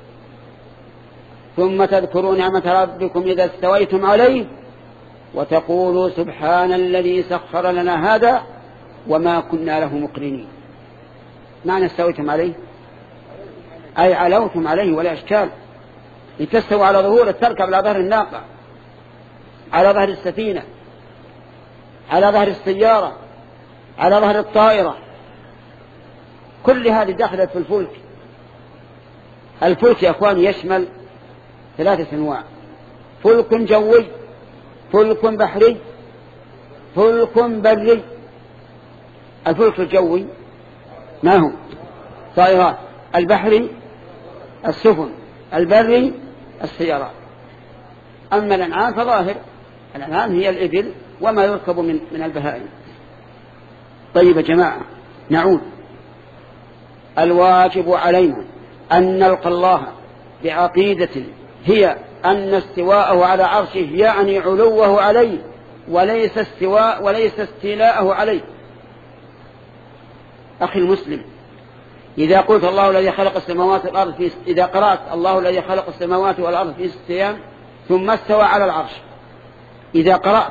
ثم تذكروا نعمة ربكم إذا استويتم عليه وتقولوا سبحان الذي سخر لنا هذا وما كنا له مقرنين. معنى استويتم عليه أي علوتم عليه ولا إشكال. لتستووا على ظهوره، تركب على ظهر الناقة، على ظهر السفينة، على ظهر السيارة، على ظهر الطائرة، كل هذه دخلت في الفلك. الفلك يا أخوان يشمل ثلاثة أنواع: فلك جوي، فلك بحري، فلك بري. الفلك الجوي ما هو؟ طائرات. البحري السفن. البري السيارات. أما الأنعام فظاهر، الأنعام هي الإبل وما يركب من, من البهائم. طيب يا جماعة، نعود. الواجب علينا أن نلقى الله بعقيدة هي أن استواءه على عرشه يعني علوه عليه، وليس استواء وليس استيلاءه عليه. أخي المسلم، إذا قلت الله الذي خلق السماوات والأرض في إذا قرأت الله الذي خلق السماوات والأرض في ستة أيام ثم استوى على العرش، إذا قرأت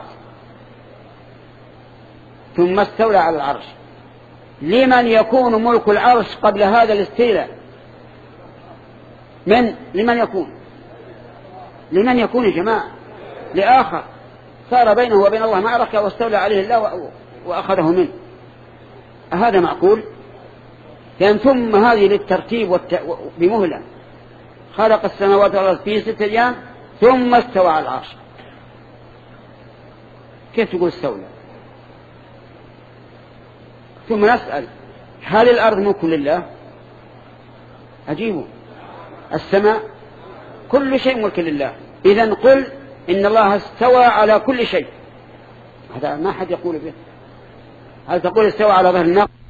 ثم استولى على العرش، لمن يكون ملك العرش قبل هذا الاستيلاء؟ من لمن يكون؟ لمن يكون يا جماعة؟ لآخر صار بينه وبين الله معركة واستولى عليه الله وأخذه منه. هذا معقول؟ يعني ثم هذه للترتيب والت... بمهلة، خلق السماوات والأرض في ستة أيام ثم استوى على العرش. كيف تقول استولى؟ ثم نسأل: هل الأرض ملك لله؟ أجيبوا. السماء كل شيء ملك لله. إذن قل إن الله استوى على كل شيء. هذا ما حد يقول به. هل تقول استوى على ظهر الناقة؟